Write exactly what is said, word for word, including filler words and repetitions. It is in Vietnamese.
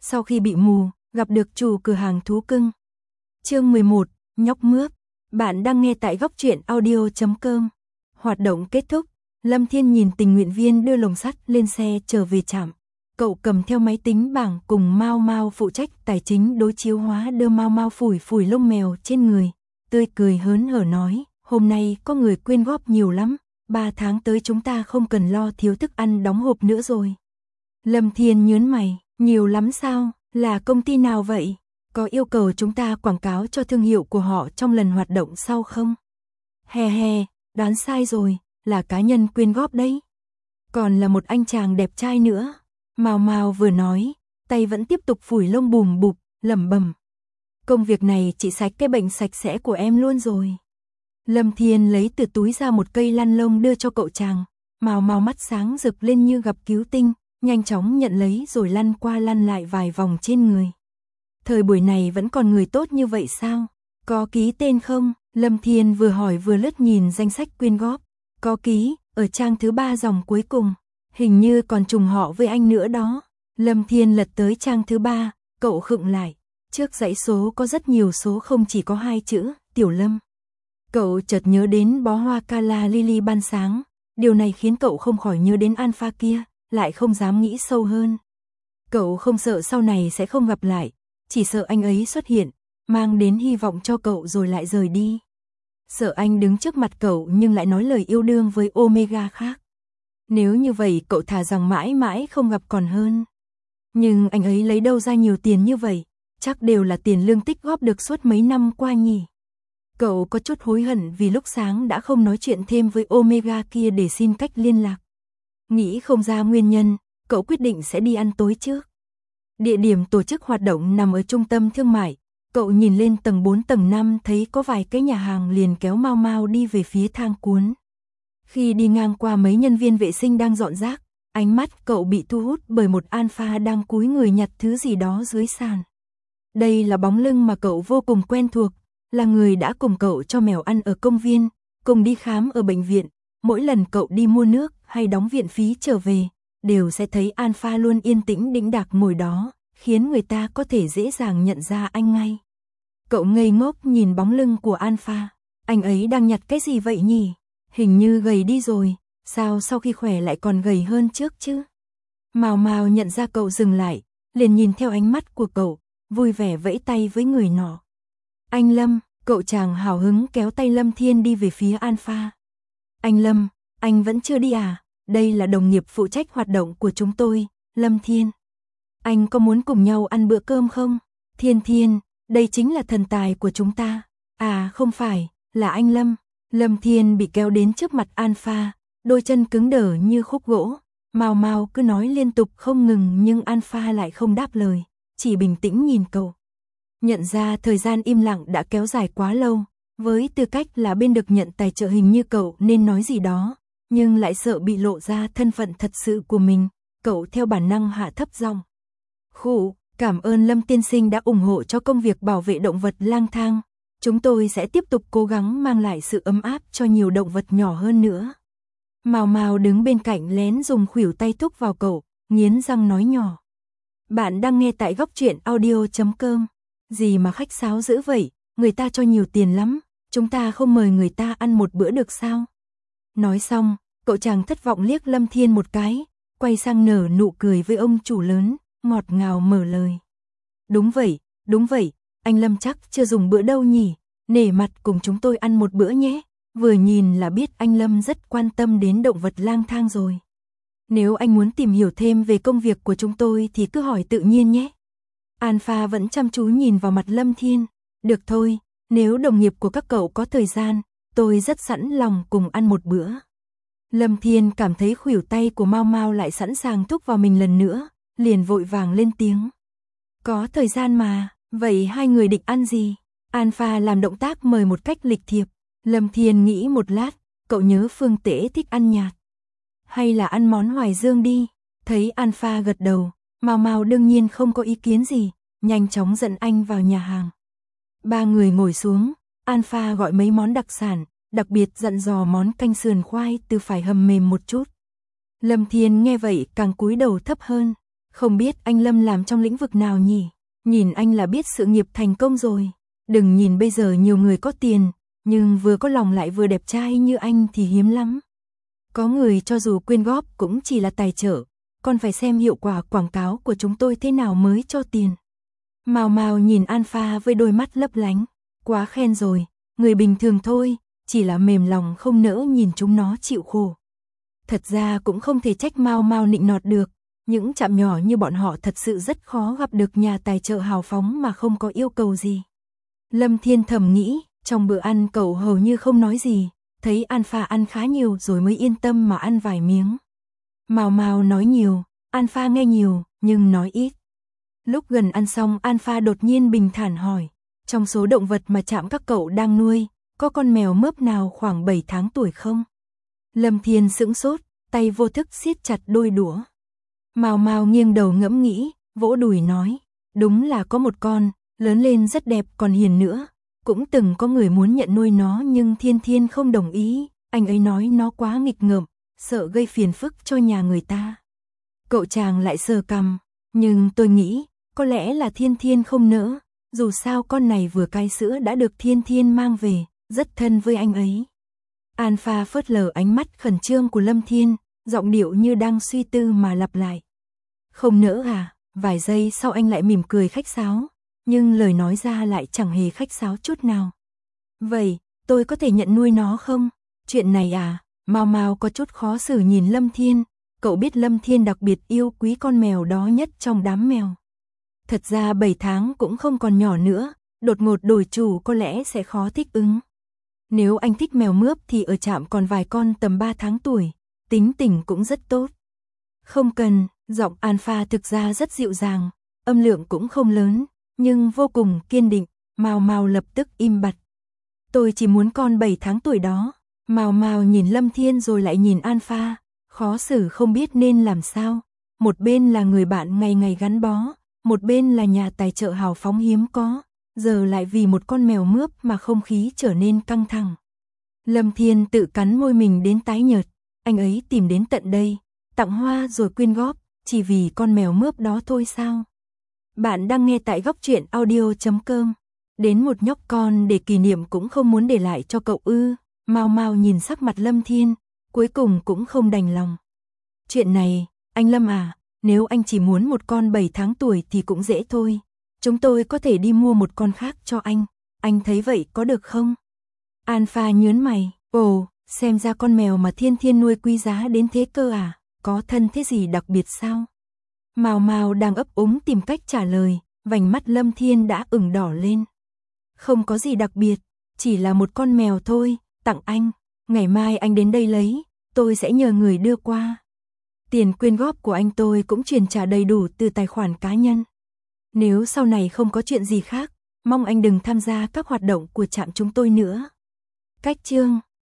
sau khi bị mù, gặp được chủ cửa hàng thú cưng. Chương mười một, nhóc mướp. Bạn đang nghe tại góc truyện audio chấm com. Hoạt động kết thúc, Lâm Thiên nhìn tình nguyện viên đưa lồng sắt lên xe trở về trạm. Cậu cầm theo máy tính bảng cùng Mao Mao phụ trách tài chính đối chiếu hóa đưa Mao Mao phủi phủi lông mèo trên người, tươi cười hớn hở nói, hôm nay có người quyên góp nhiều lắm, ba tháng tới chúng ta không cần lo thiếu thức ăn đóng hộp nữa rồi. Lâm Thiên nhớn mày, nhiều lắm sao, là công ty nào vậy? Có yêu cầu chúng ta quảng cáo cho thương hiệu của họ trong lần hoạt động sau không? He he, đoán sai rồi, là cá nhân quyên góp đấy. Còn là một anh chàng đẹp trai nữa. Mao Mao vừa nói, tay vẫn tiếp tục phủi lông bùm bụp, lẩm bẩm. Công việc này chỉ sạch cái bệnh sạch sẽ của em luôn rồi. Lâm Thiên lấy từ túi ra một cây lăn lông đưa cho cậu chàng. Mao Mao mắt sáng rực lên như gặp cứu tinh, nhanh chóng nhận lấy rồi lăn qua lăn lại vài vòng trên người. Thời buổi này vẫn còn người tốt như vậy sao? Có ký tên không? Lâm Thiên vừa hỏi vừa lướt nhìn danh sách quyên góp. Có ký, ở trang thứ ba dòng cuối cùng. Hình như còn trùng họ với anh nữa đó. Lâm Thiên lật tới trang thứ ba, cậu khựng lại. Trước dãy số có rất nhiều số không chỉ có hai chữ, Tiểu Lâm. Cậu chợt nhớ đến bó hoa Calla Lily ban sáng. Điều này khiến cậu không khỏi nhớ đến Alpha kia, lại không dám nghĩ sâu hơn. Cậu không sợ sau này sẽ không gặp lại, chỉ sợ anh ấy xuất hiện, mang đến hy vọng cho cậu rồi lại rời đi. Sợ anh đứng trước mặt cậu nhưng lại nói lời yêu đương với Omega khác. Nếu như vậy cậu thà rằng mãi mãi không gặp còn hơn. Nhưng anh ấy lấy đâu ra nhiều tiền như vậy, chắc đều là tiền lương tích góp được suốt mấy năm qua nhỉ. Cậu có chút hối hận vì lúc sáng đã không nói chuyện thêm với Omega kia để xin cách liên lạc. Nghĩ không ra nguyên nhân, cậu quyết định sẽ đi ăn tối trước. Địa điểm tổ chức hoạt động nằm ở trung tâm thương mại. Cậu nhìn lên tầng bốn tầng năm thấy có vài cái nhà hàng liền kéo Mao Mao đi về phía thang cuốn. Khi đi ngang qua mấy nhân viên vệ sinh đang dọn rác, ánh mắt cậu bị thu hút bởi một alpha đang cúi người nhặt thứ gì đó dưới sàn. Đây là bóng lưng mà cậu vô cùng quen thuộc, là người đã cùng cậu cho mèo ăn ở công viên, cùng đi khám ở bệnh viện. Mỗi lần cậu đi mua nước hay đóng viện phí trở về, đều sẽ thấy alpha luôn yên tĩnh đĩnh đạc ngồi đó, khiến người ta có thể dễ dàng nhận ra anh ngay. Cậu ngây ngốc nhìn bóng lưng của alpha, anh ấy đang nhặt cái gì vậy nhỉ? Hình như gầy đi rồi, sao sau khi khỏe lại còn gầy hơn trước chứ? Mao Mao nhận ra cậu dừng lại, liền nhìn theo ánh mắt của cậu, vui vẻ vẫy tay với người nọ. Anh Lâm, cậu chàng hào hứng kéo tay Lâm Thiên đi về phía alpha. Anh Lâm, anh vẫn chưa đi à? Đây là đồng nghiệp phụ trách hoạt động của chúng tôi, Lâm Thiên. Anh có muốn cùng nhau ăn bữa cơm không? Thiên Thiên, đây chính là thần tài của chúng ta. À không phải, là anh Lâm. Lâm Thiên bị kéo đến trước mặt alpha, đôi chân cứng đờ như khúc gỗ. Mao Mao cứ nói liên tục không ngừng nhưng alpha lại không đáp lời, chỉ bình tĩnh nhìn cậu. Nhận ra thời gian im lặng đã kéo dài quá lâu, với tư cách là bên được nhận tài trợ hình như cậu nên nói gì đó, nhưng lại sợ bị lộ ra thân phận thật sự của mình, cậu theo bản năng hạ thấp giọng. Khụ, cảm ơn Lâm tiên sinh đã ủng hộ cho công việc bảo vệ động vật lang thang. Chúng tôi sẽ tiếp tục cố gắng mang lại sự ấm áp cho nhiều động vật nhỏ hơn nữa. Mao Mao đứng bên cạnh lén dùng khuỷu tay thúc vào cậu, nghiến răng nói nhỏ. Bạn đang nghe tại góc truyện audio chấm com. Gì mà khách sáo dữ vậy, người ta cho nhiều tiền lắm, chúng ta không mời người ta ăn một bữa được sao? Nói xong, cậu chàng thất vọng liếc Lâm Thiên một cái, quay sang nở nụ cười với ông chủ lớn, ngọt ngào mở lời. Đúng vậy, đúng vậy, anh Lâm chắc chưa dùng bữa đâu nhỉ, nể mặt cùng chúng tôi ăn một bữa nhé, vừa nhìn là biết anh Lâm rất quan tâm đến động vật lang thang rồi. Nếu anh muốn tìm hiểu thêm về công việc của chúng tôi thì cứ hỏi tự nhiên nhé. Alpha vẫn chăm chú nhìn vào mặt Lâm Thiên, được thôi, nếu đồng nghiệp của các cậu có thời gian, tôi rất sẵn lòng cùng ăn một bữa. Lâm Thiên cảm thấy khuỷu tay của Mao Mao lại sẵn sàng thúc vào mình lần nữa, liền vội vàng lên tiếng. Có thời gian mà, vậy hai người định ăn gì? Alpha làm động tác mời một cách lịch thiệp. Lâm Thiên nghĩ một lát, cậu nhớ Phương Tễ thích ăn nhạt. Hay là ăn món Hoài Dương đi? Thấy Alpha gật đầu, Mao Mao đương nhiên không có ý kiến gì, nhanh chóng dẫn anh vào nhà hàng. Ba người ngồi xuống, Alpha gọi mấy món đặc sản, đặc biệt dặn dò món canh sườn khoai từ phải hầm mềm một chút. Lâm Thiên nghe vậy càng cúi đầu thấp hơn, Không biết anh Lâm làm trong lĩnh vực nào nhỉ? Nhìn anh là biết sự nghiệp thành công rồi. Đừng nhìn bây giờ nhiều người có tiền, nhưng vừa có lòng lại vừa đẹp trai như anh thì hiếm lắm. Có người cho dù quyên góp cũng chỉ là tài trợ, còn phải xem hiệu quả quảng cáo của chúng tôi thế nào mới cho tiền. Mao Mao nhìn Alpha với đôi mắt lấp lánh. Quá khen rồi, người bình thường thôi, chỉ là mềm lòng không nỡ nhìn chúng nó chịu khổ. Thật ra cũng không thể trách Mao Mao nịnh nọt được, những trạm nhỏ như bọn họ thật sự rất khó gặp được nhà tài trợ hào phóng mà không có yêu cầu gì. Lâm Thiên thầm nghĩ, trong bữa ăn cậu hầu như không nói gì, thấy Alpha ăn khá nhiều rồi mới yên tâm mà ăn vài miếng. Mao Mao nói nhiều, Alpha nghe nhiều, nhưng nói ít. Lúc gần ăn xong Alpha đột nhiên bình thản hỏi, trong số động vật mà trạm các cậu đang nuôi, có con mèo mớp nào khoảng bảy tháng tuổi không? Lâm Thiên sững sốt, tay vô thức siết chặt đôi đũa. Mao Mao nghiêng đầu ngẫm nghĩ, vỗ đùi nói, đúng là có một con, lớn lên rất đẹp còn hiền nữa. Cũng từng có người muốn nhận nuôi nó nhưng Thiên Thiên không đồng ý, anh ấy nói nó quá nghịch ngợm, sợ gây phiền phức cho nhà người ta. Cậu chàng lại sờ cằm, nhưng tôi nghĩ, có lẽ là Thiên Thiên không nỡ, dù sao con này vừa cai sữa đã được Thiên Thiên mang về, rất thân với anh ấy. Alpha phớt lờ ánh mắt khẩn trương của Lâm Thiên, giọng điệu như đang suy tư mà lặp lại. Không nỡ à? Vài giây sau anh lại mỉm cười khách sáo, nhưng lời nói ra lại chẳng hề khách sáo chút nào. Vậy, tôi có thể nhận nuôi nó không? Chuyện này à? Mao Mao có chút khó xử nhìn Lâm Thiên, cậu biết Lâm Thiên đặc biệt yêu quý con mèo đó nhất trong đám mèo. Thật ra bảy tháng cũng không còn nhỏ nữa, đột ngột đổi chủ có lẽ sẽ khó thích ứng. Nếu anh thích mèo mướp thì ở trạm còn vài con tầm ba tháng tuổi, tính tình cũng rất tốt. Không cần, giọng Alpha thực ra rất dịu dàng, âm lượng cũng không lớn, nhưng vô cùng kiên định. Mao Mao lập tức im bặt. Tôi chỉ muốn con bảy tháng tuổi đó. Mao Mao nhìn Lâm Thiên rồi lại nhìn Alpha, khó xử không biết nên làm sao. Một bên là người bạn ngày ngày gắn bó, một bên là nhà tài trợ hào phóng hiếm có, giờ lại vì một con mèo mướp mà không khí trở nên căng thẳng. Lâm Thiên tự cắn môi mình đến tái nhợt, anh ấy tìm đến tận đây, tặng hoa rồi quyên góp, chỉ vì con mèo mướp đó thôi sao? Bạn đang nghe tại góc truyện audio chấm com. Đến một nhóc con để kỷ niệm cũng không muốn để lại cho cậu ư? Mao Mao nhìn sắc mặt Lâm Thiên, cuối cùng cũng không đành lòng. Chuyện này, anh Lâm à, nếu anh chỉ muốn một con bảy tháng tuổi thì cũng dễ thôi. Chúng tôi có thể đi mua một con khác cho anh, anh thấy vậy có được không? Alpha nhớn mày, ồ, xem ra con mèo mà Thiên Thiên nuôi quý giá đến thế cơ à, có thân thế gì đặc biệt sao? Mao Mao đang ấp úng tìm cách trả lời, vành mắt Lâm Thiên đã ửng đỏ lên. Không có gì đặc biệt, chỉ là một con mèo thôi, tặng anh, ngày mai anh đến đây lấy, tôi sẽ nhờ người đưa qua. Tiền quyên góp của anh tôi cũng chuyển trả đầy đủ từ tài khoản cá nhân. Nếu sau này không có chuyện gì khác, mong anh đừng tham gia các hoạt động của trạm chúng tôi nữa. Cách chương